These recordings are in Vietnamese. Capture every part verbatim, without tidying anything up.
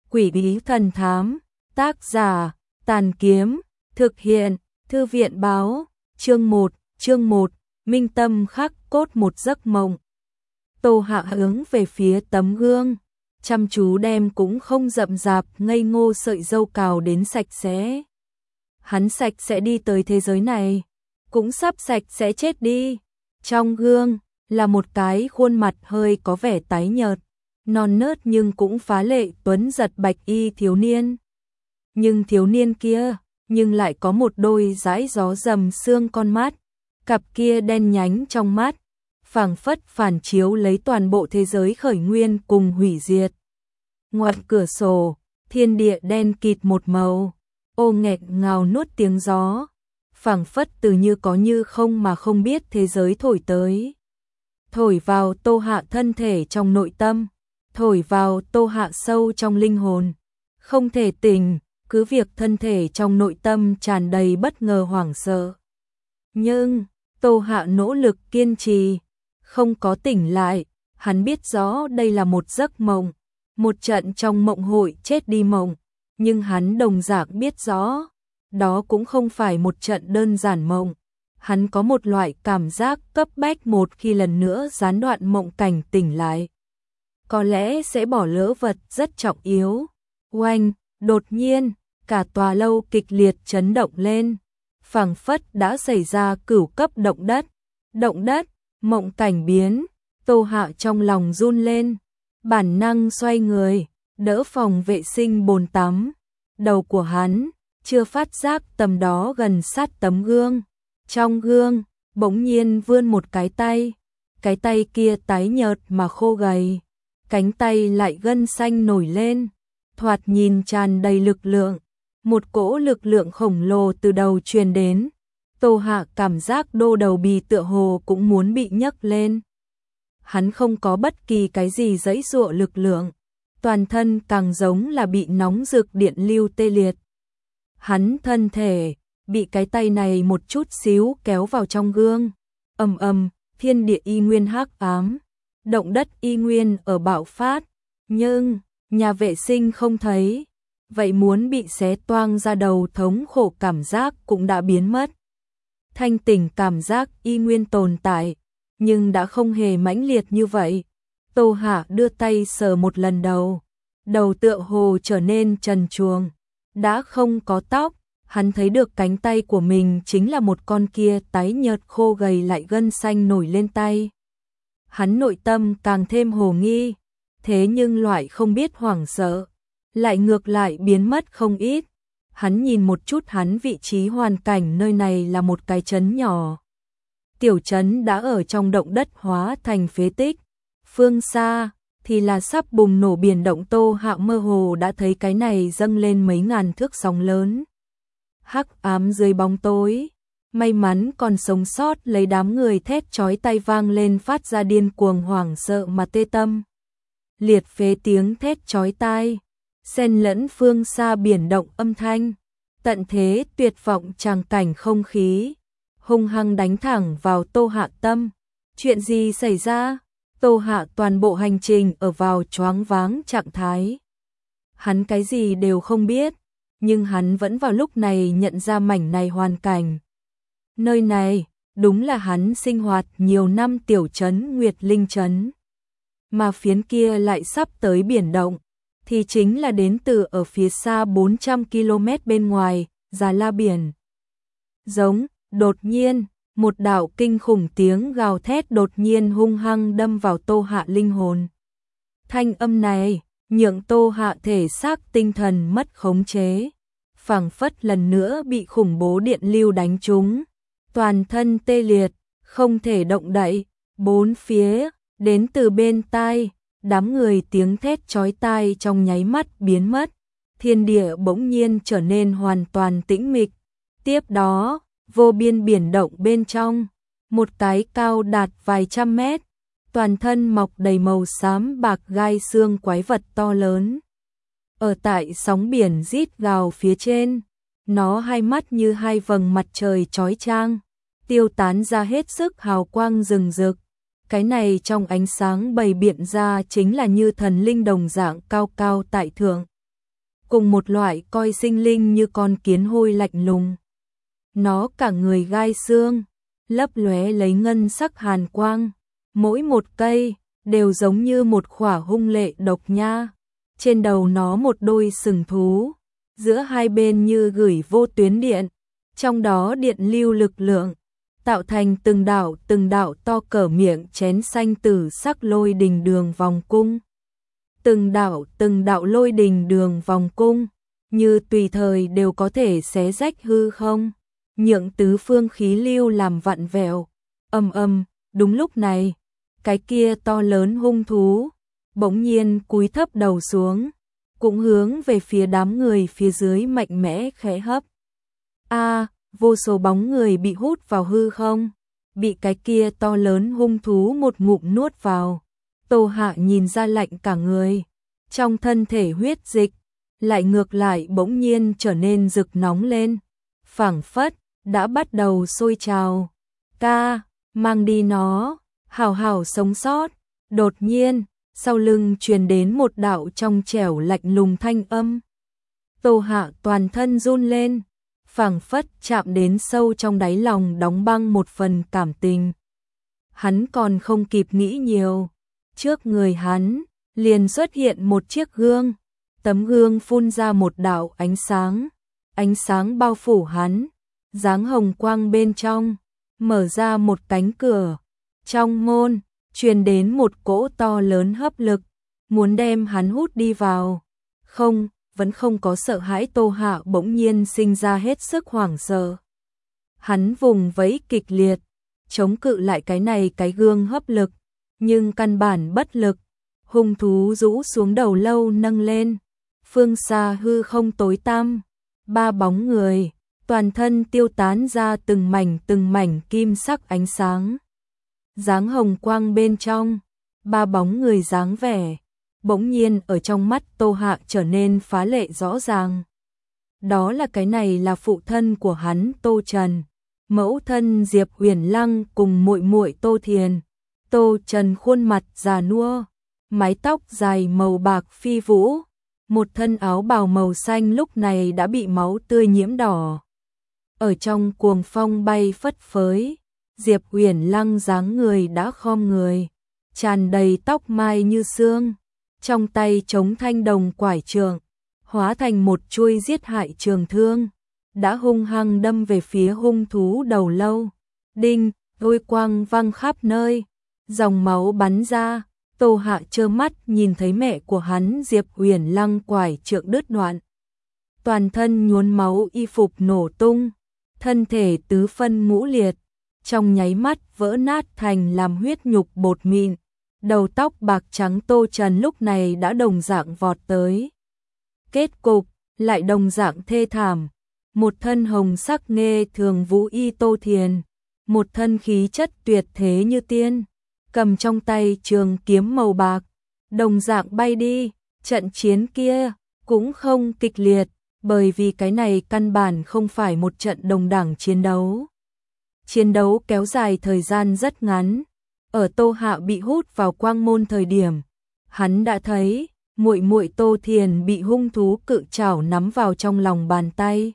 Quỷ bí thần thám, tác giả, Tàn Kiếm, thực hiện, Thư viện báo, chương một, chương một, minh tâm khắc cốt một giấc mộng. Tô Hạ hướng về phía tấm gương, chăm chú đem cũng không rậm rạp ngây ngô sợi râu cào đến sạch sẽ. Hắn sạch sẽ đi tới thế giới này, cũng sắp sạch sẽ chết đi. Trong gương là một cái khuôn mặt hơi có vẻ tái nhợt, non nớt nhưng cũng phá lệ tuấn giật bạch y thiếu niên. Nhưng thiếu niên kia, nhưng lại có một đôi dãi gió rầm xương con mắt, cặp kia đen nhánh trong mắt, phảng phất phản chiếu lấy toàn bộ thế giới khởi nguyên cùng hủy diệt. Ngoài cửa sổ, thiên địa đen kịt một màu, ô nghẹt ngào nuốt tiếng gió, phảng phất từ như có như không mà không biết thế giới thổi tới. Thổi vào Tô Hạ thân thể trong nội tâm, thổi vào Tô Hạ sâu trong linh hồn, không thể tỉnh, cứ việc thân thể trong nội tâm tràn đầy bất ngờ hoảng sợ. Nhưng, Tô Hạ nỗ lực kiên trì, không có tỉnh lại, hắn biết rõ đây là một giấc mộng, một trận trong mộng hội chết đi mộng, nhưng hắn đồng dạng biết rõ, đó cũng không phải một trận đơn giản mộng. Hắn có một loại cảm giác cấp bách một khi lần nữa gián đoạn mộng cảnh tỉnh lại, có lẽ sẽ bỏ lỡ vật rất trọng yếu. Oanh, đột nhiên, cả tòa lâu kịch liệt chấn động lên, phảng phất đã xảy ra cửu cấp động đất. Động đất, mộng cảnh biến, Tô Hạ trong lòng run lên, bản năng xoay người, đỡ phòng vệ sinh bồn tắm. Đầu của hắn chưa phát giác tầm đó gần sát tấm gương. Trong gương, bỗng nhiên vươn một cái tay, cái tay kia tái nhợt mà khô gầy, cánh tay lại gân xanh nổi lên, thoạt nhìn tràn đầy lực lượng, một cỗ lực lượng khổng lồ từ đầu truyền đến. Tô Hạ cảm giác đô đầu bì tựa hồ cũng muốn bị nhấc lên. Hắn không có bất kỳ cái gì giãy giụa lực lượng, toàn thân càng giống là bị nóng rực điện lưu tê liệt. Hắn thân thể bị cái tay này một chút xíu kéo vào trong gương. Ầm ầm, thiên địa y nguyên hắc ám, động đất y nguyên ở bạo phát, nhưng nhà vệ sinh không thấy, vậy muốn bị xé toang ra đầu thống khổ cảm giác cũng đã biến mất. Thanh tỉnh cảm giác y nguyên tồn tại, nhưng đã không hề mãnh liệt như vậy. Tô Hạ đưa tay sờ một lần đầu, đầu tựa hồ trở nên trần truồng, đã không có tóc. Hắn thấy được cánh tay của mình chính là một con kia tái nhợt khô gầy lại gân xanh nổi lên tay. Hắn nội tâm càng thêm hồ nghi, thế nhưng loại không biết hoảng sợ, lại ngược lại biến mất không ít. Hắn nhìn một chút hắn vị trí hoàn cảnh, nơi này là một cái trấn nhỏ. Tiểu trấn đã ở trong động đất hóa thành phế tích. Phương xa thì là sắp bùng nổ biển động. Tô Hạ mơ hồ đã thấy cái này dâng lên mấy ngàn thước sóng lớn. Hắc ám dưới bóng tối, may mắn còn sống sót lấy đám người thét chói tai vang lên phát ra điên cuồng hoảng sợ mà tê tâm. Liệt phế tiếng thét chói tai, xen lẫn phương xa biển động âm thanh, tận thế tuyệt vọng tràng cảnh không khí, hung hăng đánh thẳng vào Tô Hạ tâm. Chuyện gì xảy ra? Tô Hạ toàn bộ hành trình ở vào choáng váng trạng thái. Hắn cái gì đều không biết, nhưng hắn vẫn vào lúc này nhận ra mảnh này hoàn cảnh. Nơi này, đúng là hắn sinh hoạt nhiều năm tiểu trấn Nguyệt Linh Trấn. Mà phiến kia lại sắp tới biển động, thì chính là đến từ ở phía xa bốn trăm ki lô mét bên ngoài, Già La Biển. Giống, đột nhiên, một đạo kinh khủng tiếng gào thét đột nhiên hung hăng đâm vào Tô Hạ linh hồn. Thanh âm này nhượng Tô Hạ thể xác tinh thần mất khống chế, phảng phất lần nữa bị khủng bố điện lưu đánh trúng, toàn thân tê liệt, không thể động đậy. Bốn phía, đến từ bên tai, đám người tiếng thét chói tai trong nháy mắt biến mất, thiên địa bỗng nhiên trở nên hoàn toàn tĩnh mịch. Tiếp đó, vô biên biển động bên trong, một cái cao đạt vài trăm mét, toàn thân mọc đầy màu xám bạc gai xương quái vật to lớn. Ở tại sóng biển rít gào phía trên, nó hai mắt như hai vầng mặt trời chói chang, tiêu tán ra hết sức hào quang rừng rực. Cái này trong ánh sáng bày biện ra chính là như thần linh đồng dạng cao cao tại thượng. cùng một loại coi sinh linh như con kiến hôi lạnh lùng. Nó cả người gai xương, lấp lóe lấy ngân sắc hàn quang, mỗi một cây đều giống như một khỏa hung lệ độc nha. Trên đầu nó một đôi sừng thú, giữa hai bên như gửi vô tuyến điện, trong đó điện lưu lực lượng, tạo thành từng đạo từng đạo to cỡ miệng chén xanh tử sắc lôi đình đường vòng cung. Từng đạo từng đạo lôi đình đường vòng cung, như tùy thời đều có thể xé rách hư không, nhượng tứ phương khí lưu làm vặn vẹo. Ầm ầm, đúng lúc này, cái kia to lớn hung thú bỗng nhiên cúi thấp đầu xuống, cũng hướng về phía đám người phía dưới mạnh mẽ khẽ hấp. A, vô số bóng người bị hút vào hư không, bị cái kia to lớn hung thú một ngụm nuốt vào. Tô Hạ nhìn ra lạnh cả người, trong thân thể huyết dịch lại ngược lại bỗng nhiên trở nên rực nóng lên, phảng phất đã bắt đầu sôi trào. Ca, mang đi nó, hảo hảo sống sót. Đột nhiên, sau lưng truyền đến một đạo trong trẻo lạnh lùng thanh âm. Tô Hạ toàn thân run lên, phảng phất chạm đến sâu trong đáy lòng đóng băng một phần cảm tình. Hắn còn không kịp nghĩ nhiều, trước người hắn liền xuất hiện một chiếc gương, tấm gương phun ra một đạo ánh sáng, ánh sáng bao phủ hắn, dáng hồng quang bên trong, mở ra một cánh cửa, trong môn truyền đến một cỗ to lớn hấp lực, muốn đem hắn hút đi vào. Không, vẫn không có sợ hãi. Tô Hạ bỗng nhiên sinh ra hết sức hoảng sợ. Hắn vùng vẫy kịch liệt, chống cự lại cái này cái gương hấp lực, nhưng căn bản bất lực. Hung thú rũ xuống đầu lâu nâng lên, phương xa hư không tối tăm, ba bóng người, toàn thân tiêu tán ra từng mảnh từng mảnh kim sắc ánh sáng. Dáng hồng quang bên trong, ba bóng người dáng vẻ, bỗng nhiên ở trong mắt Tô Hạ trở nên phá lệ rõ ràng. Đó là cái này là phụ thân của hắn Tô Trần, mẫu thân Diệp Huyền Lăng cùng muội muội Tô Thiền. Tô Trần khuôn mặt già nua, mái tóc dài màu bạc phi vũ, một thân áo bào màu xanh lúc này đã bị máu tươi nhiễm đỏ. Ở trong cuồng phong bay phất phới, Diệp Huyền Lăng dáng người đã khom người, tràn đầy tóc mai như xương, trong tay chống thanh đồng quải trường, hóa thành một chuôi giết hại trường thương, đã hung hăng đâm về phía hung thú đầu lâu. Đinh, lôi quang văng khắp nơi, dòng máu bắn ra. Tô Hạ trơ mắt nhìn thấy mẹ của hắn Diệp Huyền Lăng quải trượng đứt đoạn, toàn thân nhuốm máu, y phục nổ tung, thân thể tứ phân ngũ liệt, trong nháy mắt vỡ nát thành làm huyết nhục bột mịn. Đầu tóc bạc trắng Tô Trần lúc này đã đồng dạng vọt tới. Kết cục lại đồng dạng thê thảm, một thân hồng sắc nghê thường vũ y Tô Thiền, một thân khí chất tuyệt thế như tiên, cầm trong tay trường kiếm màu bạc, đồng dạng bay đi. Trận chiến kia cũng không kịch liệt, bởi vì cái này căn bản không phải một trận đồng đẳng chiến đấu. Chiến đấu kéo dài thời gian rất ngắn. Ở Tô Hạ bị hút vào quang môn thời điểm, hắn đã thấy muội muội Tô Thiền bị hung thú cự trảo nắm vào trong lòng bàn tay,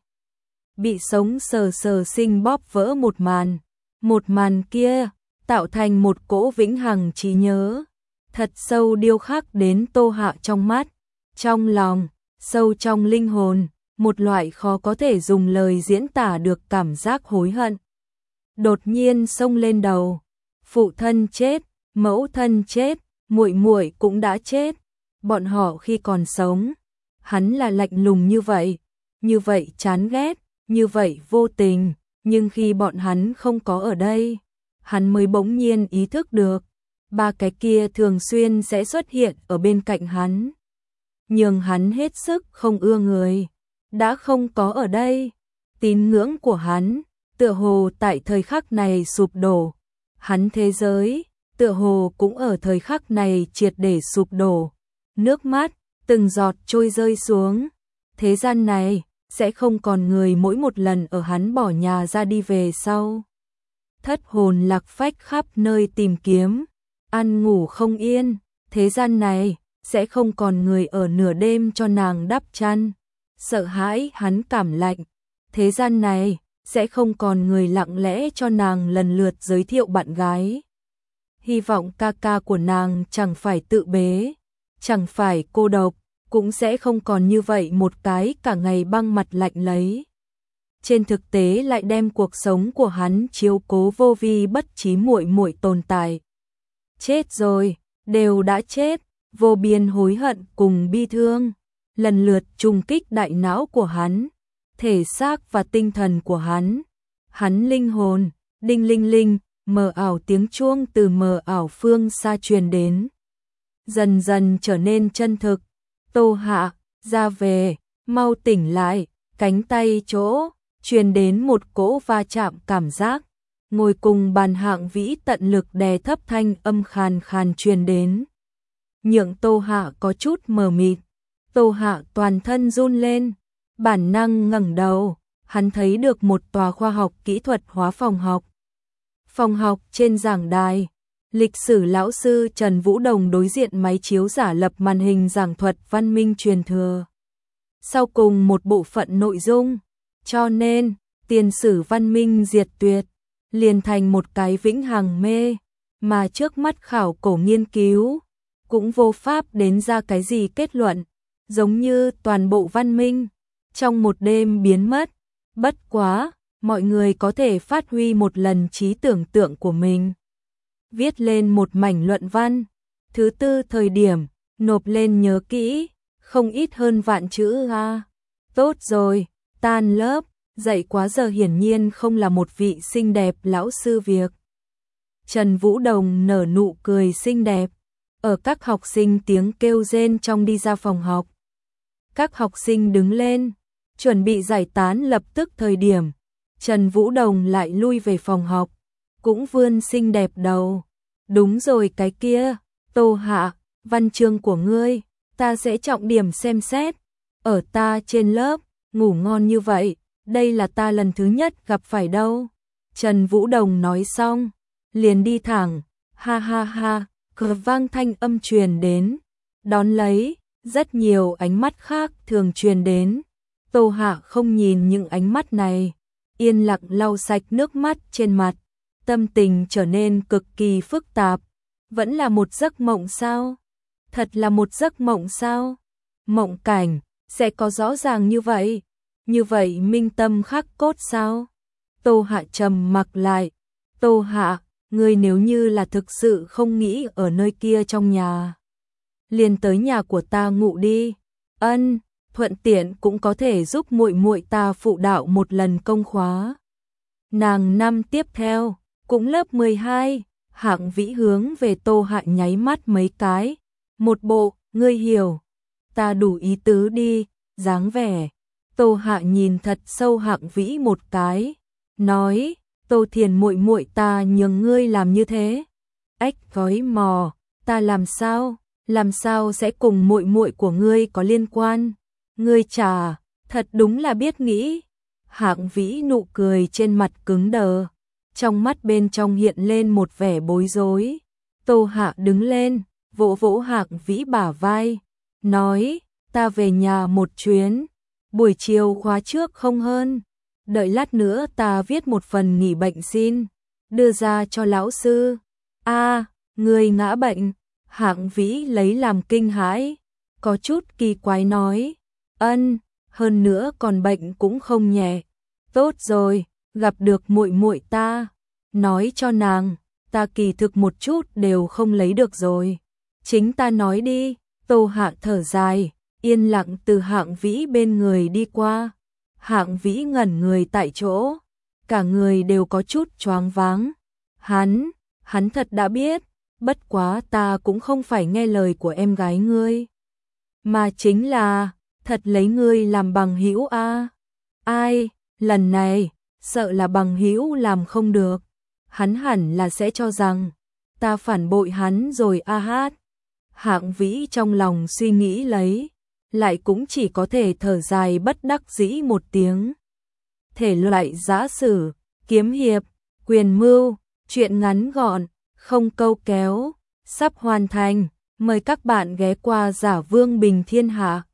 bị sống sờ sờ sinh bóp vỡ một màn. Một màn kia tạo thành một cỗ vĩnh hằng trí nhớ, thật sâu điêu khắc đến Tô Hạ trong mắt, trong lòng, sâu trong linh hồn, một loại khó có thể dùng lời diễn tả được cảm giác hối hận đột nhiên xông lên đầu. Phụ thân chết, mẫu thân chết, muội muội cũng đã chết. Bọn họ khi còn sống, hắn là lạnh lùng như vậy, như vậy chán ghét, như vậy vô tình, nhưng khi bọn hắn không có ở đây, hắn mới bỗng nhiên ý thức được, ba cái kia thường xuyên sẽ xuất hiện ở bên cạnh hắn, nhưng hắn hết sức không ưa người, đã không có ở đây. Tín ngưỡng của hắn tựa hồ tại thời khắc này sụp đổ, hắn thế giới tựa hồ cũng ở thời khắc này triệt để sụp đổ. Nước mắt từng giọt trôi rơi xuống. Thế gian này sẽ không còn người mỗi một lần ở hắn bỏ nhà ra đi về sau, thất hồn lạc phách khắp nơi tìm kiếm, ăn ngủ không yên. Thế gian này sẽ không còn người ở nửa đêm cho nàng đắp chăn, sợ hãi hắn cảm lạnh. Thế gian này sẽ không còn người lặng lẽ cho nàng lần lượt giới thiệu bạn gái. Hy vọng ca ca của nàng chẳng phải tự bế, chẳng phải cô độc, cũng sẽ không còn như vậy một cái cả ngày băng mặt lạnh lấy. Trên thực tế lại đem cuộc sống của hắn chiếu cố vô vi bất trí muội muội tồn tại. Chết rồi, đều đã chết, vô biên hối hận cùng bi thương, lần lượt trùng kích đại não của hắn, thể xác và tinh thần của hắn. Hắn linh hồn, đinh linh linh, mờ ảo tiếng chuông từ mờ ảo phương xa truyền đến. Dần dần trở nên chân thực. Tô Hạ, ra về, mau tỉnh lại, cánh tay chỗ, truyền đến một cỗ va chạm cảm giác. Ngồi cùng bàn Hạng Vĩ tận lực đè thấp thanh âm khàn khàn truyền đến. Nhượng Tô Hạ có chút mờ mịt. Tô Hạ toàn thân run lên, bản năng ngẩng đầu, hắn thấy được một tòa khoa học kỹ thuật hóa phòng học. Phòng học trên giảng đài, lịch sử lão sư Trần Vũ Đồng đối diện máy chiếu giả lập màn hình giảng thuật văn minh truyền thừa. Sau cùng một bộ phận nội dung, cho nên tiền sử văn minh diệt tuyệt, liền thành một cái vĩnh hằng mê, mà trước mắt khảo cổ nghiên cứu, cũng vô pháp đến ra cái gì kết luận, giống như toàn bộ văn minh, trong một đêm biến mất. Bất quá, mọi người có thể phát huy một lần trí tưởng tượng của mình. Viết lên một mảnh luận văn, thứ tư thời điểm, nộp lên nhớ kỹ, không ít hơn vạn chữ a. Tốt rồi, tan lớp, dạy quá giờ hiển nhiên không là một vị xinh đẹp lão sư việc. Trần Vũ Đồng nở nụ cười xinh đẹp, ở các học sinh tiếng kêu rên trong đi ra phòng học. Các học sinh đứng lên, chuẩn bị giải tán lập tức thời điểm, Trần Vũ Đồng lại lui về phòng học, cũng vươn xinh đẹp đầu. Đúng rồi cái kia, Tô Hạ, văn chương của ngươi, ta sẽ trọng điểm xem xét, ở ta trên lớp, ngủ ngon như vậy, đây là ta lần thứ nhất gặp phải đâu. Trần Vũ Đồng nói xong, liền đi thẳng, ha ha ha, cờ vang thanh âm truyền đến, đón lấy, rất nhiều ánh mắt khác thường truyền đến. Tô Hạ không nhìn những ánh mắt này, yên lặng lau sạch nước mắt trên mặt, tâm tình trở nên cực kỳ phức tạp. Vẫn là một giấc mộng sao? Thật là một giấc mộng sao? Mộng cảnh sẽ có rõ ràng như vậy? Như vậy minh tâm khắc cốt sao? Tô Hạ trầm mặc lại. Tô Hạ, ngươi nếu như là thực sự không nghĩ ở nơi kia trong nhà, liền tới nhà của ta ngủ đi. Ân, thuận tiện cũng có thể giúp muội muội ta phụ đạo một lần công khóa. Nàng năm tiếp theo, cũng lớp mười hai, Hạng Vĩ hướng về Tô Hạ nháy mắt mấy cái. Một bộ, ngươi hiểu, ta đủ ý tứ đi, dáng vẻ. Tô Hạ nhìn thật sâu Hạng Vĩ một cái, nói, Tô Thiền muội muội ta nhường ngươi làm như thế. Ếch gói mò, ta làm sao, làm sao sẽ cùng muội muội của ngươi có liên quan? Ngươi chà, thật đúng là biết nghĩ. Hạng Vĩ nụ cười trên mặt cứng đờ, trong mắt bên trong hiện lên một vẻ bối rối. Tô Hạ đứng lên, vỗ vỗ Hạng Vĩ bả vai, nói, ta về nhà một chuyến, buổi chiều khóa trước không hơn, đợi lát nữa ta viết một phần nghỉ bệnh xin, đưa ra cho lão sư. A, ngươi ngã bệnh? Hạng Vĩ lấy làm kinh hãi, có chút kỳ quái nói, ân, hơn nữa còn bệnh cũng không nhẹ. Tốt rồi, gặp được muội muội ta, nói cho nàng, ta kỳ thực một chút đều không lấy được rồi. Chính ta nói đi. Tô Hạ thở dài, yên lặng từ Hạng Vĩ bên người đi qua. Hạng Vĩ ngẩn người tại chỗ, cả người đều có chút choáng váng. Hắn, hắn thật đã biết, bất quá ta cũng không phải nghe lời của em gái ngươi, mà chính là thật lấy ngươi làm bằng hữu a. Ai, lần này sợ là bằng hữu làm không được. Hắn hẳn là sẽ cho rằng ta phản bội hắn rồi a hát. Hạng Vĩ trong lòng suy nghĩ lấy, lại cũng chỉ có thể thở dài bất đắc dĩ một tiếng. Thể loại giã sử, kiếm hiệp, quyền mưu, truyện ngắn gọn, không câu kéo, sắp hoàn thành. Mời các bạn ghé qua Giả Vương Bình Thiên Hạ.